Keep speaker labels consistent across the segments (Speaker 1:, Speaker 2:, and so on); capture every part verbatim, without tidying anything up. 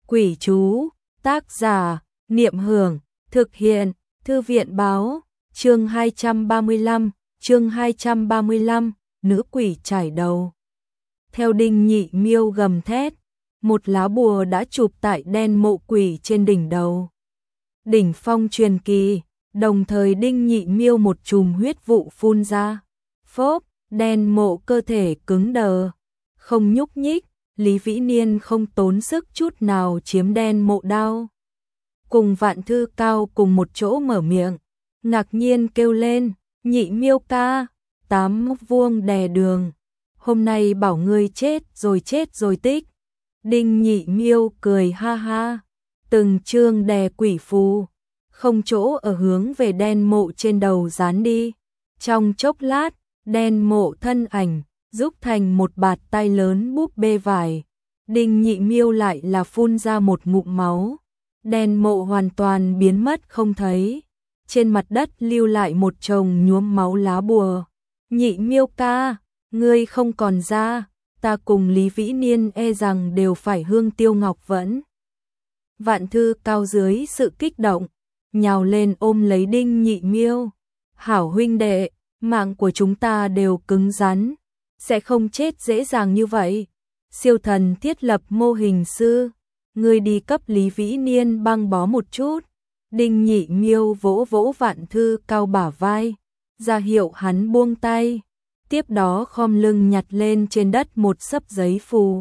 Speaker 1: Quỷ chú, tác giả, Niệm Hưởng, thực hiện, Thư viện báo, chương hai trăm ba mươi lăm, chương hai trăm ba mươi lăm, nữ quỷ chải đầu. Theo Đinh Nhị Miêu gầm thét, một lá bùa đã chụp tại đen mộ quỷ trên đỉnh đầu. Đỉnh phong truyền kỳ, đồng thời Đinh Nhị Miêu một chùm huyết vụ phun ra. Phốp, đen mộ cơ thể cứng đờ, không nhúc nhích. Lý Vĩ Niên không tốn sức chút nào chiếm đen mộ đao. Cùng Vạn Thư Cao cùng một chỗ mở miệng, ngạc nhiên kêu lên, Nhị Miêu ca, tám vuông đè đường. Hôm nay bảo ngươi chết rồi chết rồi tích. Đinh Nhị Miêu cười ha ha, từng chương đè quỷ phù, không chỗ ở hướng về đen mộ trên đầu dán đi. Trong chốc lát, đen mộ thân ảnh giúp thành một bạt tay lớn búp bê vải. Đinh Nhị Miêu lại là phun ra một ngụm máu. Đen mộ hoàn toàn biến mất không thấy. Trên mặt đất lưu lại một chồng nhuốm máu lá bùa. Nhị Miêu ca, ngươi không còn ra, ta cùng Lý Vĩ Niên e rằng đều phải hương tiêu ngọc vẫn. Vạn Thư Cao dưới sự kích động, nhào lên ôm lấy Đinh Nhị Miêu. Hảo huynh đệ, mạng của chúng ta đều cứng rắn, sẽ không chết dễ dàng như vậy. Siêu thần thiết lập mô hình sư, ngươi đi cấp Lý Vĩ Niên băng bó một chút. Đinh Nhị Miêu vỗ vỗ Vạn Thư Cao bả vai, ra hiệu hắn buông tay. Tiếp đó khom lưng nhặt lên trên đất một xấp giấy phù.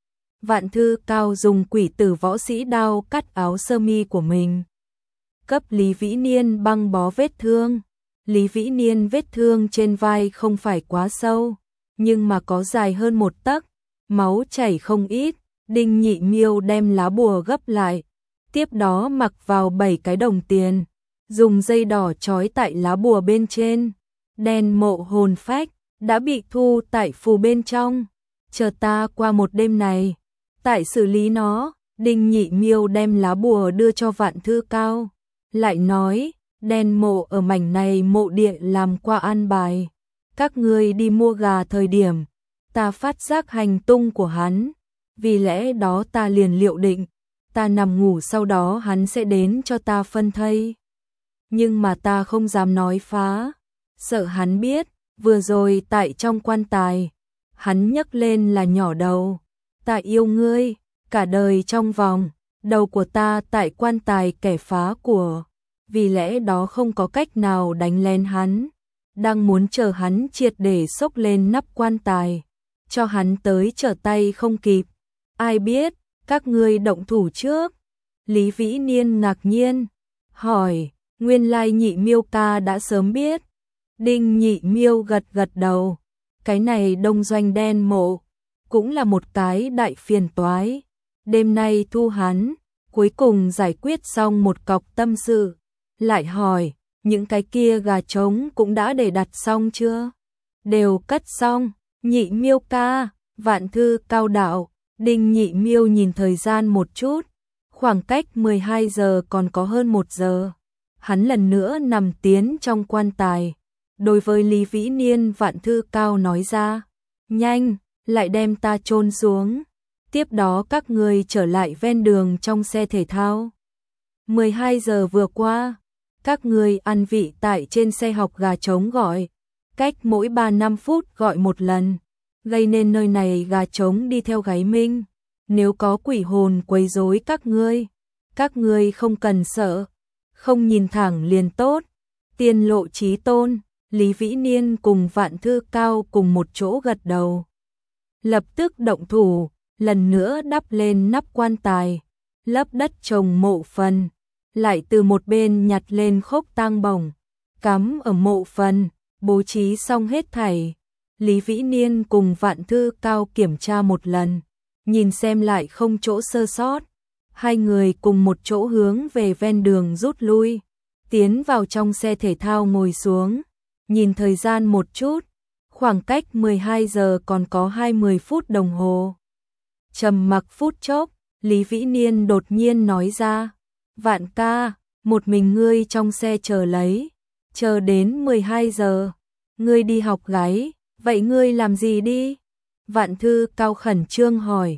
Speaker 1: Vạn Thư Cao dùng quỷ tử võ sĩ đao cắt áo sơ mi của mình, cấp Lý Vĩ Niên băng bó vết thương. Lý Vĩ Niên vết thương trên vai không phải quá sâu, nhưng mà có dài hơn một tấc, máu chảy không ít. Đinh Nhị Miêu đem lá bùa gấp lại, tiếp đó mặc vào bảy cái đồng tiền, dùng dây đỏ trói tại lá bùa bên trên. Đen mộ hồn phách đã bị thu tại phù bên trong, chờ ta qua một đêm này, tại xử lý nó. Đinh Nhị Miêu đem lá bùa đưa cho Vạn Thư Cao, lại nói, đen mộ ở mảnh này mộ địa làm qua an bài. Các ngươi đi mua gà thời điểm, ta phát giác hành tung của hắn, vì lẽ đó ta liền liệu định, ta nằm ngủ sau đó hắn sẽ đến cho ta phân thây. Nhưng mà ta không dám nói phá, sợ hắn biết, vừa rồi tại trong quan tài, hắn nhấc lên là nhỏ đầu, ta yêu ngươi, cả đời trong vòng, đầu của ta tại quan tài kẻ phá của, vì lẽ đó không có cách nào đánh lên hắn. Đang muốn chờ hắn triệt để xốc lên nắp quan tài, cho hắn tới trở tay không kịp. Ai biết, các ngươi động thủ trước. Lý Vĩ Niên ngạc nhiên, hỏi, nguyên lai Nhị Miêu ca đã sớm biết. Đinh Nhị Miêu gật gật đầu, cái này đông doanh đen mộ, cũng là một cái đại phiền toái. Đêm nay thu hắn, cuối cùng giải quyết xong một cọc tâm sự, lại hỏi, những cái kia gà trống cũng đã để đặt xong chưa? Đều cất xong. Nhị Miêu ca, Vạn Thư Cao đạo. Đinh Nhị Miêu nhìn thời gian một chút, khoảng cách mười hai giờ còn có hơn một giờ. Hắn lần nữa nằm tiến trong quan tài, đối với Lý Vĩ Niên Vạn Thư Cao nói ra, nhanh, lại đem ta chôn xuống, tiếp đó các ngươi trở lại ven đường trong xe thể thao. mười hai giờ vừa qua, các ngươi ăn vị tại trên xe học gà trống gọi, cách mỗi ba năm phút gọi một lần, gây nên nơi này gà trống đi theo gáy minh. Nếu có quỷ hồn quấy rối các ngươi, các ngươi không cần sợ, không nhìn thẳng liền tốt. Tiên lộ chí tôn. Lý Vĩ Niên cùng Vạn Thư Cao cùng một chỗ gật đầu, lập tức động thủ, lần nữa đắp lên nắp quan tài, lấp đất trồng mộ phần, lại từ một bên nhặt lên khốc tang bổng, cắm ở mộ phần, bố trí xong hết thảy. Lý Vĩ Niên cùng Vạn Thư Cao kiểm tra một lần, nhìn xem lại không chỗ sơ sót. Hai người cùng một chỗ hướng về ven đường rút lui, tiến vào trong xe thể thao ngồi xuống, nhìn thời gian một chút, khoảng cách mười hai giờ còn có hai mươi phút đồng hồ. Trầm mặc phút chốc, Lý Vĩ Niên đột nhiên nói ra, Vạn ca, một mình ngươi trong xe chờ lấy, chờ đến mười hai giờ, ngươi đi học gáy, vậy ngươi làm gì đi? Vạn Thư Cao khẩn trương hỏi,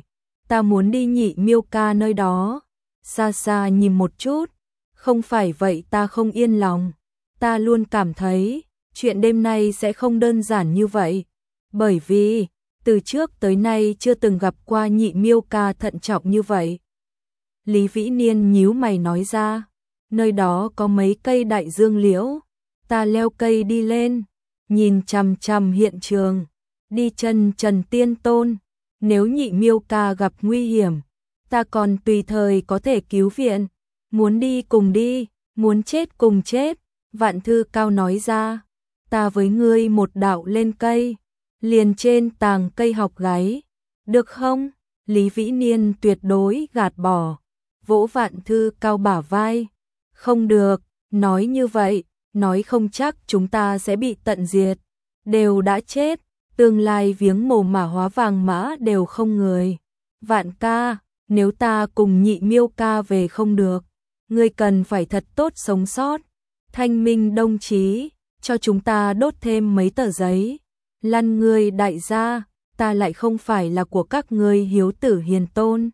Speaker 1: ta muốn đi Nhị Miêu ca nơi đó. Xa xa nhìn một chút, không phải vậy ta không yên lòng. Ta luôn cảm thấy, chuyện đêm nay sẽ không đơn giản như vậy. Bởi vì, từ trước tới nay chưa từng gặp qua Nhị Miêu ca thận trọng như vậy. Lý Vĩ Niên nhíu mày nói ra, nơi đó có mấy cây đại dương liễu, ta leo cây đi lên, nhìn chằm chằm hiện trường, đi chân Trần Tiên Tôn, nếu Nhị Miêu ca gặp nguy hiểm, ta còn tùy thời có thể cứu viện, muốn đi cùng đi, muốn chết cùng chết. Vạn Thư Cao nói ra, ta với ngươi một đạo lên cây, liền trên tàng cây học gáy, được không? Lý Vĩ Niên tuyệt đối gạt bỏ, vỗ Vạn Thư Cao bả vai, không được, nói như vậy, nói không chắc chúng ta sẽ bị tận diệt, đều đã chết, tương lai viếng mồ mả hóa vàng mã đều không người. Vạn ca, nếu ta cùng Nhị Miêu ca về không được, ngươi cần phải thật tốt sống sót. Thanh Minh đồng chí, cho chúng ta đốt thêm mấy tờ giấy. Lăn ngươi đại gia, ta lại không phải là của các ngươi hiếu tử hiền tôn.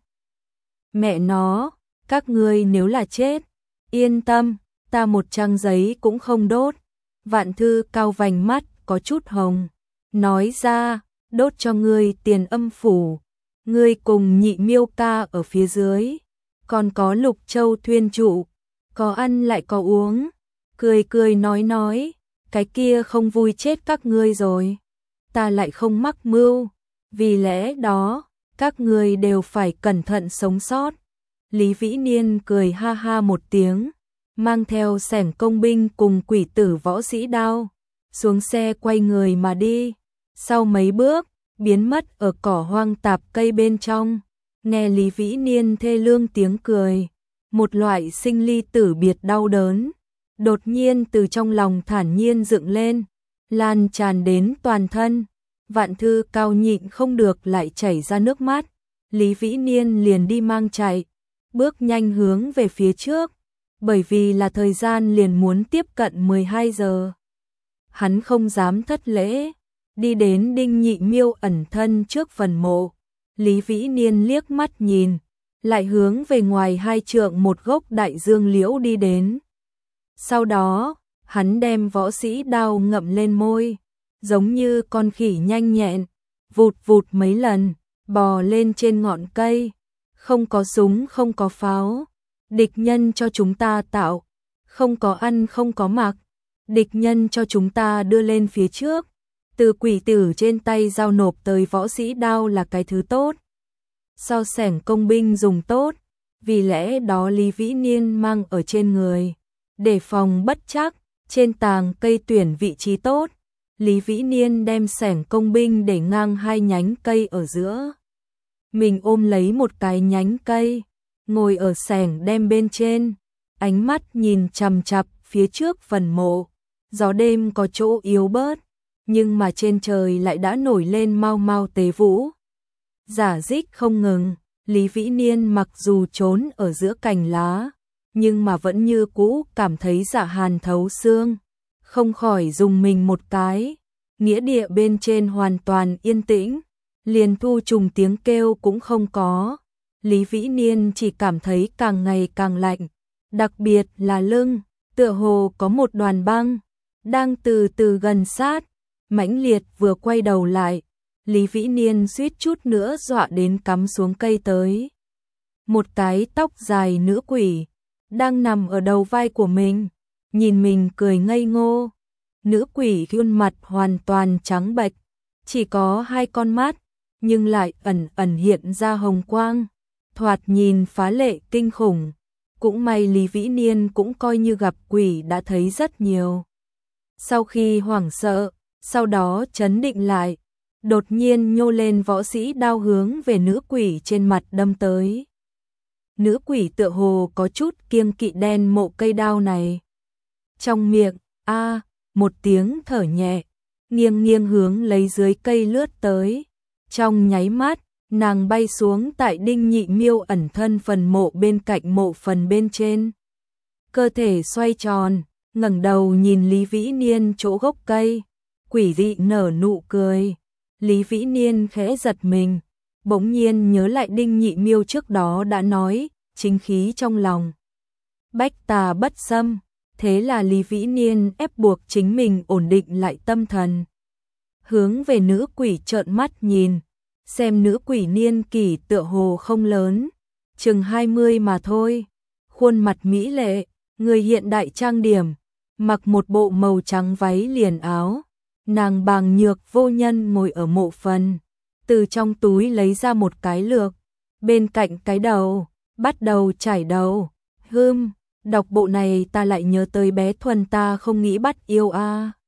Speaker 1: Mẹ nó, các ngươi nếu là chết, yên tâm, ta một trang giấy cũng không đốt. Vạn Thư Cao vành mắt có chút hồng, nói ra, đốt cho ngươi Tiền Âm phủ, ngươi cùng Nhị Miêu ca ở phía dưới, còn có Lục Châu thuyền trụ, có ăn lại có uống. Cười cười nói nói, cái kia không vui chết các ngươi rồi, ta lại không mắc mưu, vì lẽ đó, các ngươi đều phải cẩn thận sống sót. Lý Vĩ Niên cười ha ha một tiếng, mang theo xẻng công binh cùng quỷ tử võ sĩ đao, xuống xe quay người mà đi, sau mấy bước, biến mất ở cỏ hoang tạp cây bên trong, nghe Lý Vĩ Niên thê lương tiếng cười, một loại sinh ly tử biệt đau đớn. Đột nhiên từ trong lòng thản nhiên dựng lên, lan tràn đến toàn thân. Vạn Thư Cao nhịn không được lại chảy ra nước mắt. Lý Vĩ Niên liền đi mang chạy, bước nhanh hướng về phía trước, bởi vì là thời gian liền muốn tiếp cận mười hai giờ. Hắn không dám thất lễ, đi đến Đinh Nhị Miêu ẩn thân trước phần mộ. Lý Vĩ Niên liếc mắt nhìn, lại hướng về ngoài hai trượng một gốc đại dương liễu đi đến. Sau đó, hắn đem võ sĩ đao ngậm lên môi, giống như con khỉ nhanh nhẹn, vụt vụt mấy lần, bò lên trên ngọn cây. Không có súng, không có pháo, địch nhân cho chúng ta tạo, không có ăn, không có mặc, địch nhân cho chúng ta đưa lên phía trước. Từ quỷ tử trên tay giao nộp tới võ sĩ đao là cái thứ tốt, so xẻng công binh dùng tốt, vì lẽ đó Lý Vĩ Niên mang ở trên người. Để phòng bất chắc, trên tàng cây tuyển vị trí tốt, Lý Vĩ Niên đem xẻng công binh để ngang hai nhánh cây ở giữa. Mình ôm lấy một cái nhánh cây, ngồi ở xẻng đem bên trên, ánh mắt nhìn chằm chằm phía trước phần mộ. Gió đêm có chỗ yếu bớt, nhưng mà trên trời lại đã nổi lên mau mau tế vũ. Giả dích không ngừng, Lý Vĩ Niên mặc dù trốn ở giữa cành lá, nhưng mà vẫn như cũ cảm thấy dạ hàn thấu xương, không khỏi dùng mình một cái. Nghĩa địa bên trên hoàn toàn yên tĩnh, liền thu trùng tiếng kêu cũng không có. Lý Vĩ Niên chỉ cảm thấy càng ngày càng lạnh, đặc biệt là lưng, tựa hồ có một đoàn băng đang từ từ gần sát, mãnh liệt. Vừa quay đầu lại, Lý Vĩ Niên suýt chút nữa dọa đến cắm xuống cây tới. Một cái tóc dài nữ quỷ đang nằm ở đầu vai của mình, nhìn mình cười ngây ngô. Nữ quỷ khuôn mặt hoàn toàn trắng bệch, chỉ có hai con mắt, nhưng lại ẩn ẩn hiện ra hồng quang, thoạt nhìn phá lệ kinh khủng. Cũng may Lý Vĩ Niên cũng coi như gặp quỷ đã thấy rất nhiều. Sau khi hoảng sợ, sau đó trấn định lại, đột nhiên nhô lên võ sĩ đao hướng về nữ quỷ trên mặt đâm tới. Nữ quỷ tựa hồ có chút kiêng kỵ đen mộ cây đao này. Trong miệng, a một tiếng thở nhẹ, nghiêng nghiêng hướng lấy dưới cây lướt tới. Trong nháy mắt, nàng bay xuống tại Đinh Nhị Miêu ẩn thân phần mộ bên cạnh mộ phần bên trên. Cơ thể xoay tròn, ngẩng đầu nhìn Lý Vĩ Niên chỗ gốc cây, quỷ dị nở nụ cười. Lý Vĩ Niên khẽ giật mình, bỗng nhiên nhớ lại Đinh Nhị Miêu trước đó đã nói, chính khí trong lòng. Bách tà bất xâm, thế là Lý Vĩ Niên ép buộc chính mình ổn định lại tâm thần. Hướng về nữ quỷ trợn mắt nhìn, xem nữ quỷ niên kỷ tựa hồ không lớn, chừng hai mươi mà thôi. Khuôn mặt mỹ lệ, người hiện đại trang điểm, mặc một bộ màu trắng váy liền áo. Nàng bàng nhược vô nhân ngồi ở mộ phần, từ trong túi lấy ra một cái lược, bên cạnh cái đầu, bắt đầu chải đầu. Hưm, đọc bộ này ta lại nhớ tới bé Thuần ta không nghĩ bắt yêu a. À.